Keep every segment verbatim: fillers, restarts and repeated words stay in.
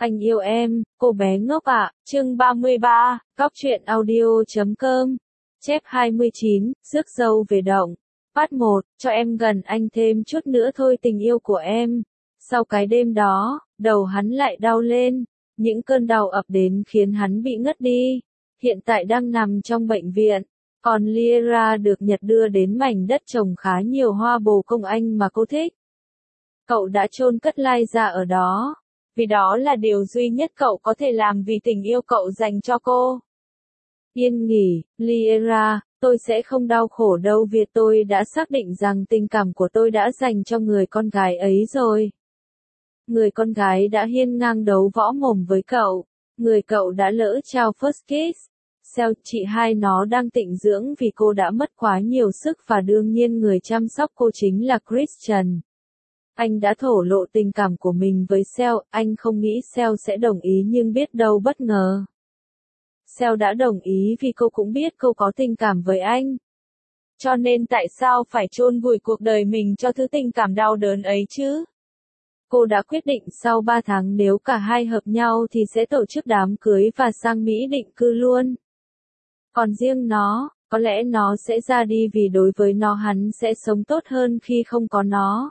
Anh yêu em, cô bé ngốc ạ, chương ba mươi ba, Cóc truyện audio chấm com, chép hai mươi chín, rước dâu về động. Part một, cho em gần anh thêm chút nữa thôi tình yêu của em. Sau cái đêm đó, đầu hắn lại đau lên, những cơn đau ập đến khiến hắn bị ngất đi. Hiện tại đang nằm trong bệnh viện, còn Lyra được Nhật đưa đến mảnh đất trồng khá nhiều hoa bồ công anh mà cô thích. Cậu đã chôn cất Liza ở đó, vì đó là điều duy nhất cậu có thể làm vì tình yêu cậu dành cho cô. Yên nghỉ, Lyra, tôi sẽ không đau khổ đâu vì tôi đã xác định rằng tình cảm của tôi đã dành cho người con gái ấy rồi. Người con gái đã hiên ngang đấu võ mồm với cậu, người cậu đã lỡ trao first kiss. Seo chị hai nó đang tịnh dưỡng vì cô đã mất quá nhiều sức và đương nhiên người chăm sóc cô chính là Christian. Anh đã thổ lộ tình cảm của mình với Seo, anh không nghĩ Seo sẽ đồng ý nhưng biết đâu bất ngờ. Seo đã đồng ý vì cô cũng biết cô có tình cảm với anh. Cho nên tại sao phải chôn vùi cuộc đời mình cho thứ tình cảm đau đớn ấy chứ? Cô đã quyết định sau ba tháng nếu cả hai hợp nhau thì sẽ tổ chức đám cưới và sang Mỹ định cư luôn. Còn riêng nó, có lẽ nó sẽ ra đi vì đối với nó hắn sẽ sống tốt hơn khi không có nó.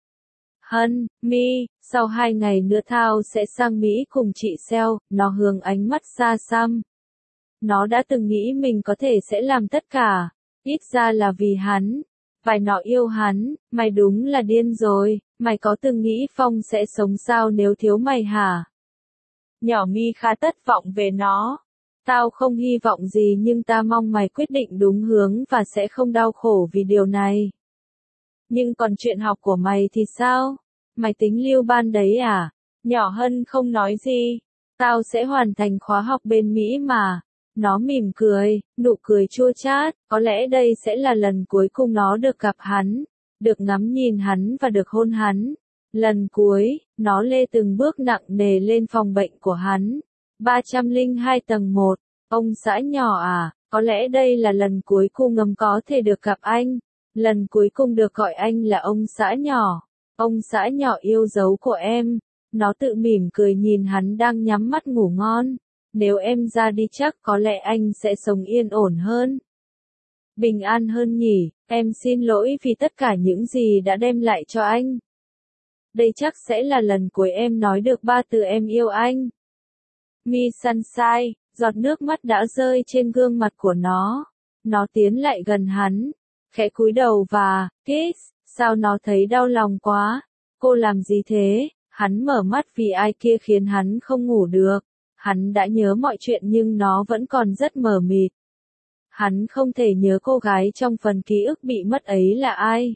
Hân, Mi, sau hai ngày nữa Thao sẽ sang Mỹ cùng chị Seo, nó hướng ánh mắt xa xăm. Nó đã từng nghĩ mình có thể sẽ làm tất cả, ít ra là vì hắn. Vài nó yêu hắn, mày đúng là điên rồi, mày có từng nghĩ Phong sẽ sống sao nếu thiếu mày hả? Nhỏ Mi khá thất vọng về nó. Tao không hy vọng gì nhưng ta mong mày quyết định đúng hướng và sẽ không đau khổ vì điều này. Nhưng còn chuyện học của mày thì sao? Mày tính lưu ban đấy à? Nhỏ Hân không nói gì. Tao sẽ hoàn thành khóa học bên Mỹ mà. Nó mỉm cười, nụ cười chua chát, có lẽ đây sẽ là lần cuối cùng nó được gặp hắn, được ngắm nhìn hắn và được hôn hắn. Lần cuối, nó lê từng bước nặng nề lên phòng bệnh của hắn. ba trăm lẻ hai tầng một, ông xã nhỏ à, có lẽ đây là lần cuối cùng ngầm có thể được gặp anh. Lần cuối cùng được gọi anh là ông xã nhỏ. Ông xã nhỏ yêu dấu của em. Nó tự mỉm cười nhìn hắn đang nhắm mắt ngủ ngon. Nếu em ra đi chắc có lẽ anh sẽ sống yên ổn hơn. Bình an hơn nhỉ, em xin lỗi vì tất cả những gì đã đem lại cho anh. Đây chắc sẽ là lần cuối em nói được ba từ em yêu anh. Mi Sunshine, giọt nước mắt đã rơi trên gương mặt của nó. Nó tiến lại gần hắn, khẽ cúi đầu và, kiss, sao nó thấy đau lòng quá. Cô làm gì thế? Hắn mở mắt vì ai kia khiến hắn không ngủ được. Hắn đã nhớ mọi chuyện nhưng nó vẫn còn rất mờ mịt. Hắn không thể nhớ cô gái trong phần ký ức bị mất ấy là ai.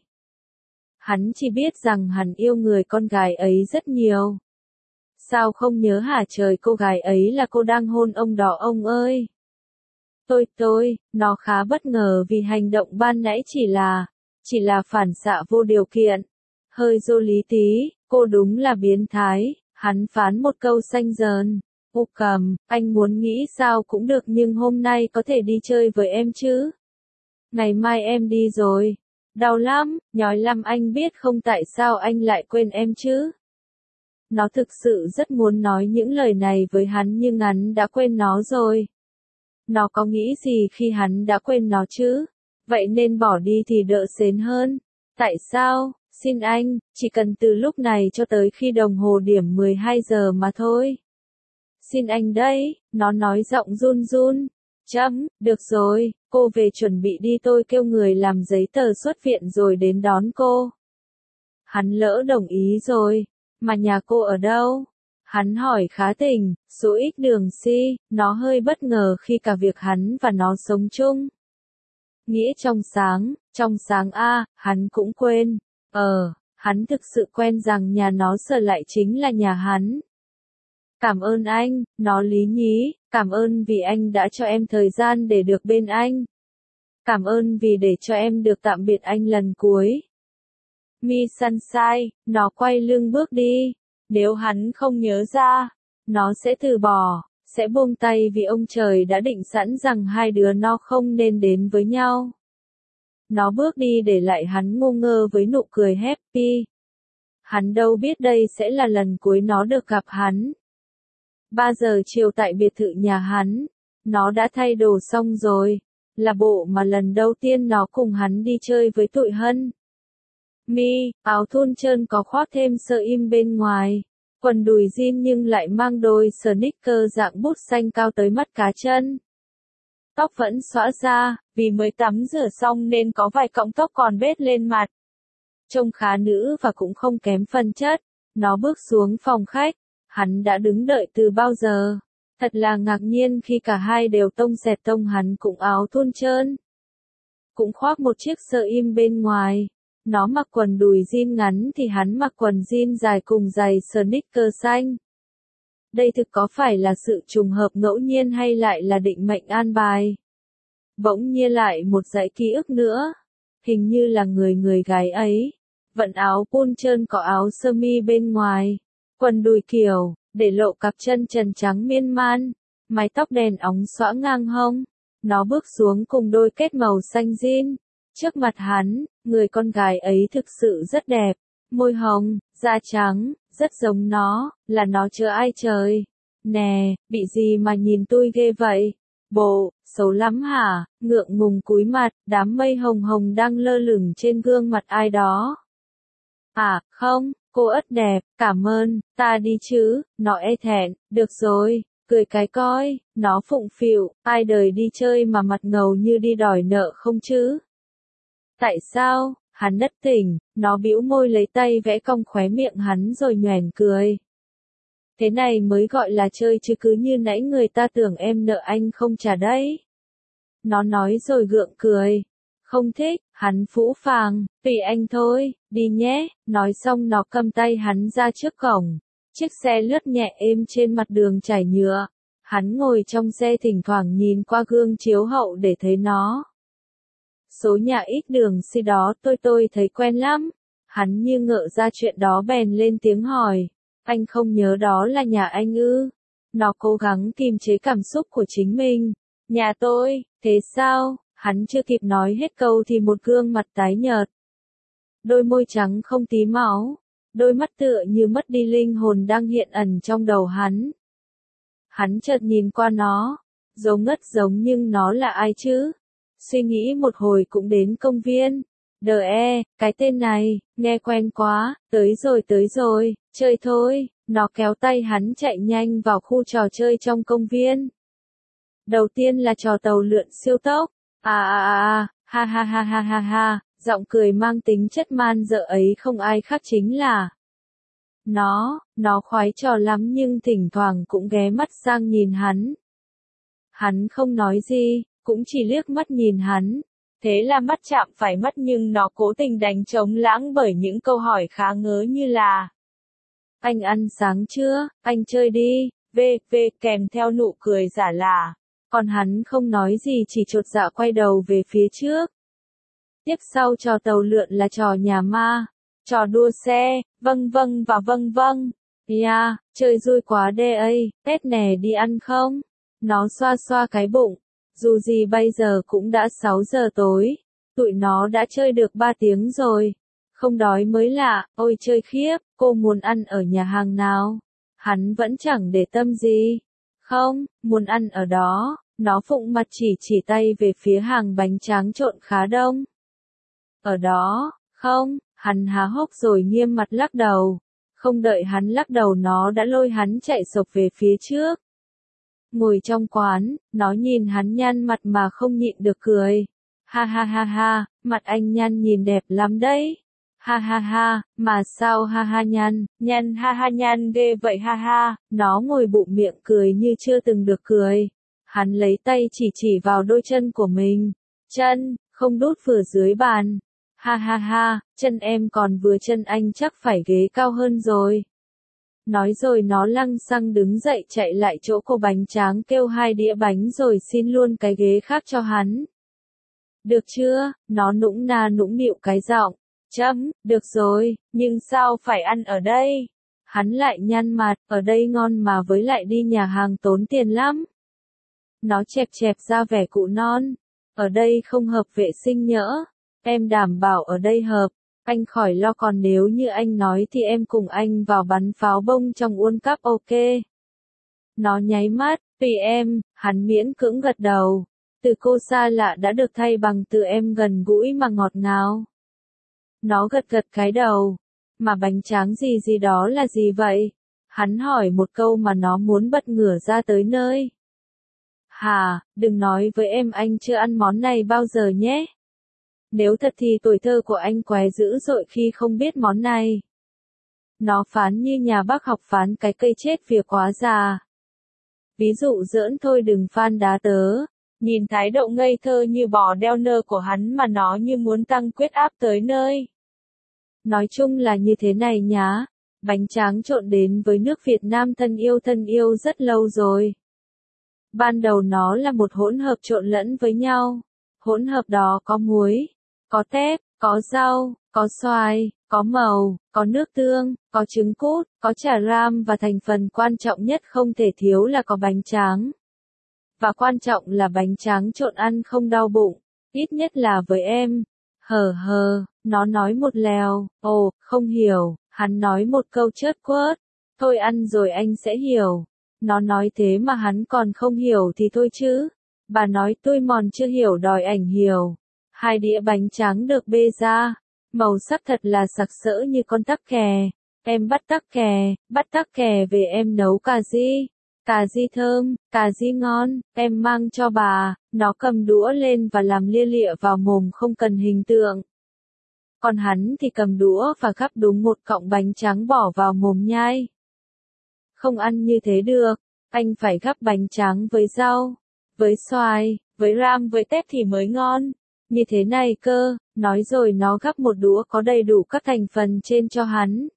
Hắn chỉ biết rằng hắn yêu người con gái ấy rất nhiều. Sao không nhớ hả trời cô gái ấy là cô đang hôn ông đó ông ơi. Tôi tôi, nó khá bất ngờ vì hành động ban nãy chỉ là, chỉ là phản xạ vô điều kiện. Hơi vô lý tí, cô đúng là biến thái, hắn phán một câu xanh dờn. Ô cầm, anh muốn nghĩ sao cũng được nhưng hôm nay có thể đi chơi với em chứ? Ngày mai em đi rồi. Đau lắm, nhói lắm anh biết không tại sao anh lại quên em chứ? Nó thực sự rất muốn nói những lời này với hắn nhưng hắn đã quên nó rồi. Nó có nghĩ gì khi hắn đã quên nó chứ? Vậy nên bỏ đi thì đỡ sến hơn. Tại sao? Xin anh, chỉ cần từ lúc này cho tới khi đồng hồ điểm mười hai giờ mà thôi. Xin anh đấy, nó nói giọng run run. Chấm, được rồi, cô về chuẩn bị đi tôi kêu người làm giấy tờ xuất viện rồi đến đón cô. Hắn lỡ đồng ý rồi, mà nhà cô ở đâu? Hắn hỏi khá tình, số ít đường C, nó hơi bất ngờ khi cả việc hắn và nó sống chung. Nghĩa trong sáng, trong sáng a, hắn cũng quên. Ờ, hắn thực sự quen rằng nhà nó sợ lại chính là nhà hắn. Cảm ơn anh, nó lý nhí, cảm ơn vì anh đã cho em thời gian để được bên anh. Cảm ơn vì để cho em được tạm biệt anh lần cuối. Mi Sunshine, nó quay lưng bước đi. Nếu hắn không nhớ ra, nó sẽ từ bỏ, sẽ buông tay vì ông trời đã định sẵn rằng hai đứa nó không nên đến với nhau. Nó bước đi để lại hắn ngu ngơ với nụ cười happy. Hắn đâu biết đây sẽ là lần cuối nó được gặp hắn. ba giờ chiều tại biệt thự nhà hắn, nó đã thay đồ xong rồi, là bộ mà lần đầu tiên nó cùng hắn đi chơi với tụi Hân. Mi, áo thun trơn có khoác thêm sơ im bên ngoài, quần đùi jean nhưng lại mang đôi sneaker dạng bút xanh cao tới mắt cá chân. Tóc vẫn xõa ra, vì mới tắm rửa xong nên có vài cọng tóc còn bết lên mặt. Trông khá nữ và cũng không kém phần chất. Nó bước xuống phòng khách, hắn đã đứng đợi từ bao giờ. Thật là ngạc nhiên khi cả hai đều tông xẹt tông, hắn cũng áo thun trơn. Cũng khoác một chiếc sơ im bên ngoài. Nó mặc quần đùi jean ngắn thì hắn mặc quần jean dài cùng giày sneaker xanh. Đây thực có phải là sự trùng hợp ngẫu nhiên hay lại là định mệnh an bài? Bỗng nhiên lại một dãy ký ức nữa. Hình như là người người gái ấy. Vận áo pun trơn có áo sơ mi bên ngoài. Quần đùi kiểu, để lộ cặp chân trần trắng miên man. Mái tóc đèn óng xõa ngang hông. Nó bước xuống cùng đôi kết màu xanh jean. Trước mặt hắn, người con gái ấy thực sự rất đẹp. Môi hồng, da trắng, rất giống nó, là nó chưa ai trời. Nè, bị gì mà nhìn tôi ghê vậy? Bộ, xấu lắm hả? Ngượng ngùng cúi mặt, đám mây hồng hồng đang lơ lửng trên gương mặt ai đó. À, không, cô ất đẹp, cảm ơn, ta đi chứ, nó e thẹn, được rồi, cười cái coi, nó phụng phịu, ai đời đi chơi mà mặt ngầu như đi đòi nợ không chứ? Tại sao? Hắn đất tỉnh, nó bĩu môi lấy tay vẽ cong khóe miệng hắn rồi nhoẻn cười. Thế này mới gọi là chơi chứ cứ như nãy người ta tưởng em nợ anh không trả đấy. Nó nói rồi gượng cười. Không thích, hắn phũ phàng, tùy anh thôi, đi nhé, nói xong nó cầm tay hắn ra trước cổng. Chiếc xe lướt nhẹ êm trên mặt đường trải nhựa. Hắn ngồi trong xe thỉnh thoảng nhìn qua gương chiếu hậu để thấy nó. Số nhà ít đường xi đó tôi tôi thấy quen lắm. Hắn như ngợ ra chuyện đó bèn lên tiếng hỏi. Anh không nhớ đó là nhà anh ư? Nó cố gắng kiềm chế cảm xúc của chính mình. Nhà tôi, thế sao? Hắn chưa kịp nói hết câu thì một gương mặt tái nhợt. Đôi môi trắng không tí máu. Đôi mắt tựa như mất đi linh hồn đang hiện ẩn trong đầu hắn. Hắn chợt nhìn qua nó. Giống ngất giống nhưng nó là ai chứ? Suy nghĩ một hồi cũng đến công viên. Đờ e, cái tên này, nghe quen quá, tới rồi tới rồi, chơi thôi, nó kéo tay hắn chạy nhanh vào khu trò chơi trong công viên. Đầu tiên là trò tàu lượn siêu tốc, à à à, ha ha ha ha ha ha, giọng cười mang tính chất man dợ ấy không ai khác chính là nó, nó khoái trò lắm nhưng thỉnh thoảng cũng ghé mắt sang nhìn hắn. Hắn không nói gì, cũng chỉ liếc mắt nhìn hắn. Thế là mắt chạm phải mắt nhưng nó cố tình đánh trống lãng bởi những câu hỏi khá ngớ như là anh ăn sáng chưa, anh chơi đi, vê vê kèm theo nụ cười giả lả. Còn hắn không nói gì chỉ chột dạ quay đầu về phía trước. Tiếp sau trò tàu lượn là trò nhà ma, trò đua xe, vâng vâng và vâng vâng. Yeah, chơi vui quá đê ấy, Tết nè đi ăn không? Nó xoa xoa cái bụng. Dù gì bây giờ cũng đã sáu giờ tối, tụi nó đã chơi được ba tiếng rồi. Không đói mới lạ, ôi chơi khiếp, cô muốn ăn ở nhà hàng nào? Hắn vẫn chẳng để tâm gì. Không, muốn ăn ở đó, nó phụng mặt chỉ chỉ tay về phía hàng bánh tráng trộn khá đông. Ở đó, không, hắn há hốc rồi nghiêm mặt lắc đầu. Không đợi hắn lắc đầu nó đã lôi hắn chạy sộc về phía trước. Ngồi trong quán, nó nhìn hắn nhăn mặt mà không nhịn được cười. Ha ha ha ha, mặt anh nhăn nhìn đẹp lắm đấy. Ha ha ha, mà sao ha ha nhăn, nhăn ha ha nhăn ghê vậy ha ha. Nó ngồi bụng miệng cười như chưa từng được cười. Hắn lấy tay chỉ chỉ vào đôi chân của mình. Chân, không đút vừa dưới bàn. Ha ha ha, chân em còn vừa chân anh chắc phải ghế cao hơn rồi. Nói rồi nó lăng xăng đứng dậy chạy lại chỗ cô bánh tráng kêu hai đĩa bánh rồi xin luôn cái ghế khác cho hắn. Được chưa? Nó nũng na nũng nịu cái giọng. Chấm, được rồi, nhưng sao phải ăn ở đây? Hắn lại nhăn mặt, ở đây ngon mà với lại đi nhà hàng tốn tiền lắm. Nó chẹp chẹp ra vẻ cụ non. Ở đây không hợp vệ sinh nhỡ. Em đảm bảo ở đây hợp. Anh khỏi lo còn nếu như anh nói thì em cùng anh vào bắn pháo bông trong World Cup ok. Nó nháy mắt, tùy em, hắn miễn cưỡng gật đầu. Từ cô xa lạ đã được thay bằng từ em gần gũi mà ngọt ngào. Nó gật gật cái đầu. Mà bánh tráng gì gì đó là gì vậy? Hắn hỏi một câu mà nó muốn bật ngửa ra tới nơi. Hà, đừng nói với em anh chưa ăn món này bao giờ nhé. Nếu thật thì tuổi thơ của anh què dữ dội khi không biết món này. Nó phán như nhà bác học phán cái cây chết vía quá già. Ví dụ giỡn thôi đừng phán đá tớ. Nhìn thái độ ngây thơ như bò đeo nơ của hắn mà nó như muốn tăng huyết áp tới nơi. Nói chung là như thế này nhá. Bánh tráng trộn đến với nước Việt Nam thân yêu thân yêu rất lâu rồi. Ban đầu nó là một hỗn hợp trộn lẫn với nhau. Hỗn hợp đó có muối, có tép, có rau, có xoài, có màu, có nước tương, có trứng cút, có chả ram và thành phần quan trọng nhất không thể thiếu là có bánh tráng. Và quan trọng là bánh tráng trộn ăn không đau bụng, ít nhất là với em. Hờ hờ, nó nói một lèo, ồ, không hiểu, hắn nói một câu chớt quớt, thôi ăn rồi anh sẽ hiểu. Nó nói thế mà hắn còn không hiểu thì thôi chứ. Bà nói tôi mòn chưa hiểu đòi ảnh hiểu. Hai đĩa bánh tráng được bê ra, màu sắc thật là sặc sỡ như con tắc kè. Em bắt tắc kè, bắt tắc kè về em nấu cà ri. Cà ri thơm, cà ri ngon, em mang cho bà. Nó cầm đũa lên và làm lia lịa vào mồm không cần hình tượng. Còn hắn thì cầm đũa và gắp đúng một cọng bánh tráng bỏ vào mồm nhai. Không ăn như thế được, anh phải gắp bánh tráng với rau, với xoài, với ram với tép thì mới ngon. Như thế này cơ, nói rồi nó gắp một đũa có đầy đủ các thành phần trên cho hắn.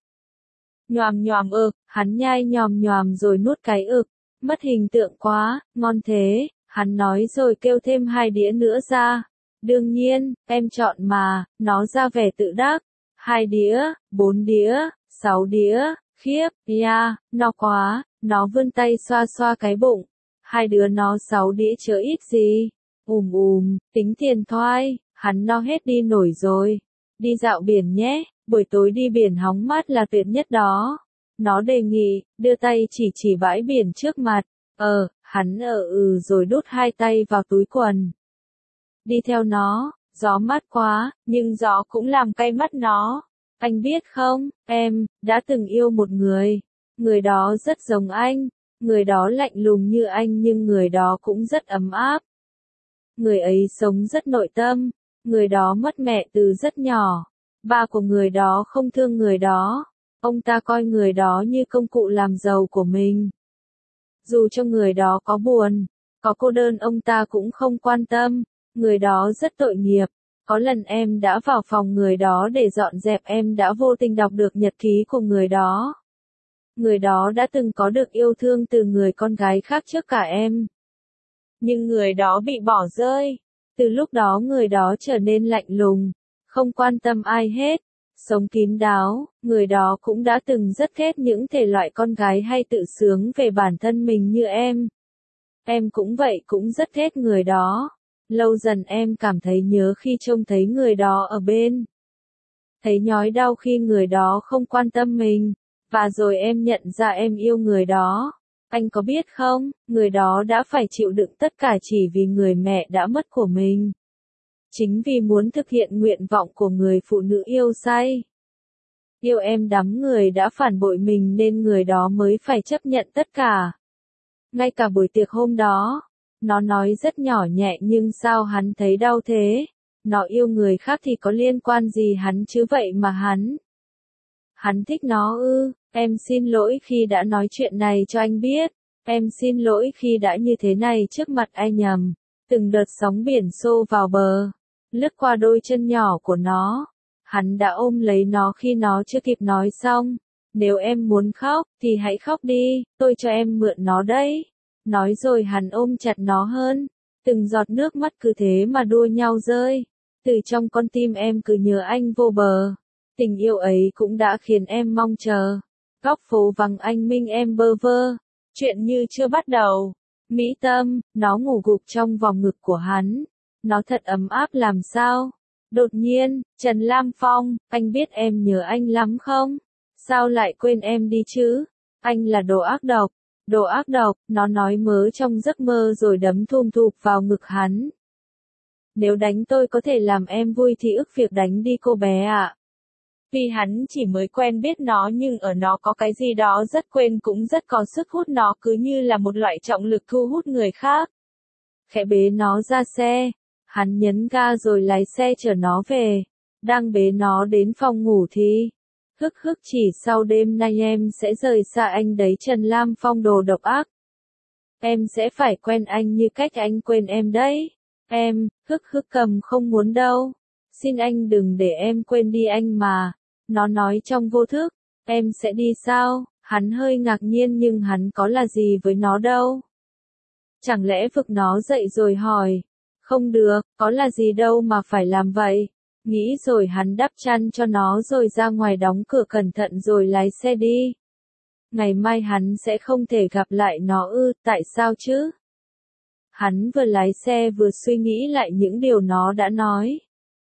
Nhòm nhòm ực, hắn nhai nhòm nhòm rồi nuốt cái ực, mất hình tượng quá, ngon thế, hắn nói rồi kêu thêm hai đĩa nữa ra. Đương nhiên, em chọn mà, nó ra vẻ tự đắc. Hai đĩa, bốn đĩa, sáu đĩa, khiếp, ya, no quá, nó vươn tay xoa xoa cái bụng. Hai đứa nó sáu đĩa chớ ít gì. Ùm ùm, tính tiền thoai, hắn no hết đi nổi rồi. Đi dạo biển nhé, buổi tối đi biển hóng mát là tuyệt nhất đó. Nó đề nghị, đưa tay chỉ chỉ bãi biển trước mặt. Ờ, hắn ở ừ rồi đút hai tay vào túi quần. Đi theo nó, gió mát quá, nhưng gió cũng làm cay mắt nó. Anh biết không, em, đã từng yêu một người. Người đó rất giống anh. Người đó lạnh lùng như anh nhưng người đó cũng rất ấm áp. Người ấy sống rất nội tâm. Người đó mất mẹ từ rất nhỏ. Ba của người đó không thương người đó. Ông ta coi người đó như công cụ làm giàu của mình. Dù cho người đó có buồn, có cô đơn ông ta cũng không quan tâm. Người đó rất tội nghiệp. Có lần em đã vào phòng người đó để dọn dẹp em đã vô tình đọc được nhật ký của người đó. Người đó đã từng có được yêu thương từ người con gái khác trước cả em. Nhưng người đó bị bỏ rơi. Từ lúc đó người đó trở nên lạnh lùng, không quan tâm ai hết, sống kín đáo. Người đó cũng đã từng rất ghét những thể loại con gái hay tự sướng về bản thân mình như em. Em cũng vậy cũng rất ghét người đó. Lâu dần em cảm thấy nhớ khi trông thấy người đó ở bên. Thấy nhói đau khi người đó không quan tâm mình. Và rồi em nhận ra em yêu người đó. Anh có biết không, người đó đã phải chịu đựng tất cả chỉ vì người mẹ đã mất của mình. Chính vì muốn thực hiện nguyện vọng của người phụ nữ yêu say. Yêu em đắm người đã phản bội mình nên người đó mới phải chấp nhận tất cả. Ngay cả buổi tiệc hôm đó, nó nói rất nhỏ nhẹ nhưng sao hắn thấy đau thế? Nó yêu người khác thì có liên quan gì hắn chứ vậy mà hắn. Hắn thích nó ư, em xin lỗi khi đã nói chuyện này cho anh biết. Em xin lỗi khi đã như thế này trước mặt anh nhầm. Từng đợt sóng biển xô vào bờ, lướt qua đôi chân nhỏ của nó. Hắn đã ôm lấy nó khi nó chưa kịp nói xong. Nếu em muốn khóc, thì hãy khóc đi, tôi cho em mượn nó đấy. Nói rồi hắn ôm chặt nó hơn. Từng giọt nước mắt cứ thế mà đua nhau rơi. Từ trong con tim em cứ nhớ anh vô bờ. Tình yêu ấy cũng đã khiến em mong chờ. Góc phố vắng anh minh em bơ vơ. Chuyện như chưa bắt đầu. Mỹ Tâm, nó ngủ gục trong vòng ngực của hắn. Nó thật ấm áp làm sao? Đột nhiên, Trần Lam Phong, anh biết em nhớ anh lắm không? Sao lại quên em đi chứ? Anh là đồ ác độc. Đồ ác độc, nó nói mớ trong giấc mơ rồi đấm thum thụp vào ngực hắn. Nếu đánh tôi có thể làm em vui thì ức việc đánh đi cô bé ạ. Vì hắn chỉ mới quen biết nó nhưng ở nó có cái gì đó rất quên cũng rất có sức hút, nó cứ như là một loại trọng lực thu hút người khác. Khẽ bế nó ra xe, hắn nhấn ga rồi lái xe chở nó về. Đang bế nó đến phòng ngủ thì, hức hức chỉ sau đêm nay em sẽ rời xa anh đấy. Trần Lam Phong đồ độc ác. Em sẽ phải quen anh như cách anh quên em đấy. Em, hức hức cầm không muốn đâu. Xin anh đừng để em quên đi anh mà. Nó nói trong vô thức. Em sẽ đi sao? Hắn hơi ngạc nhiên nhưng hắn có là gì với nó đâu. Chẳng lẽ vực nó dậy rồi hỏi. Không được, có là gì đâu mà phải làm vậy. Nghĩ rồi hắn đắp chăn cho nó rồi ra ngoài đóng cửa cẩn thận rồi lái xe đi. Ngày mai hắn sẽ không thể gặp lại nó ư, tại sao chứ? Hắn vừa lái xe vừa suy nghĩ lại những điều nó đã nói.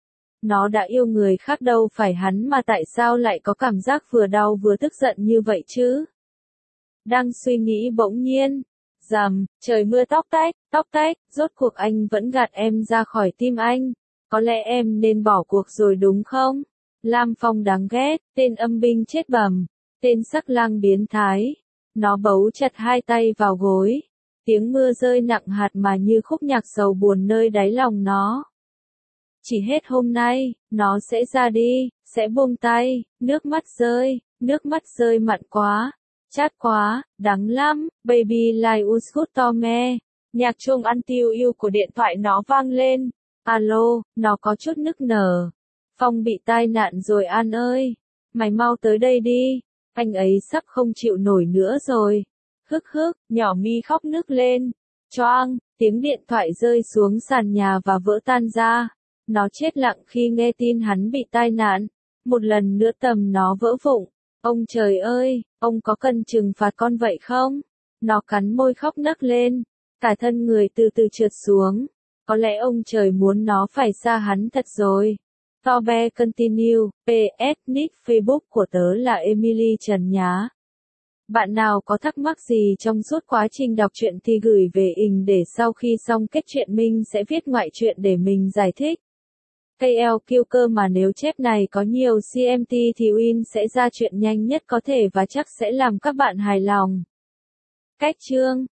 Nó đã yêu người khác đâu phải hắn mà tại sao lại có cảm giác vừa đau vừa tức giận như vậy chứ? Đang suy nghĩ bỗng nhiên. Rầm, trời mưa tóc tách, tóc tách, rốt cuộc anh vẫn gạt em ra khỏi tim anh. Có lẽ em nên bỏ cuộc rồi đúng không? Lam Phong đáng ghét, tên âm binh chết bầm, tên sắc lang biến thái. Nó bấu chặt hai tay vào gối. Tiếng mưa rơi nặng hạt mà như khúc nhạc sầu buồn nơi đáy lòng nó. Chỉ hết hôm nay, nó sẽ ra đi, sẽ buông tay, nước mắt rơi, nước mắt rơi mặn quá, chát quá, đắng lắm, baby like uscut tome. Nhạc chuông ăn tiêu yêu của điện thoại nó vang lên. Alo, nó có chút nức nở. Phong bị tai nạn rồi An ơi. Mày mau tới đây đi. Anh ấy sắp không chịu nổi nữa rồi. Hức hức, nhỏ mi khóc nức lên. Choang, tiếng điện thoại rơi xuống sàn nhà và vỡ tan ra. Nó chết lặng khi nghe tin hắn bị tai nạn. Một lần nữa tầm nó vỡ vụn. Ông trời ơi, ông có cần trừng phạt con vậy không? Nó cắn môi khóc nấc lên. Cả thân người từ từ trượt xuống. Có lẽ ông trời muốn nó phải xa hắn thật rồi. Tobe continue, pê ét nick Facebook của tớ là Emily Trần nhá. Bạn nào có thắc mắc gì trong suốt quá trình đọc truyện thì gửi về ình để sau khi xong kết truyện mình sẽ viết ngoại truyện để mình giải thích. ca lờ kêu cơ mà nếu chép này có nhiều xê em tê thì Win sẽ ra chuyện nhanh nhất có thể và chắc sẽ làm các bạn hài lòng. Cách chương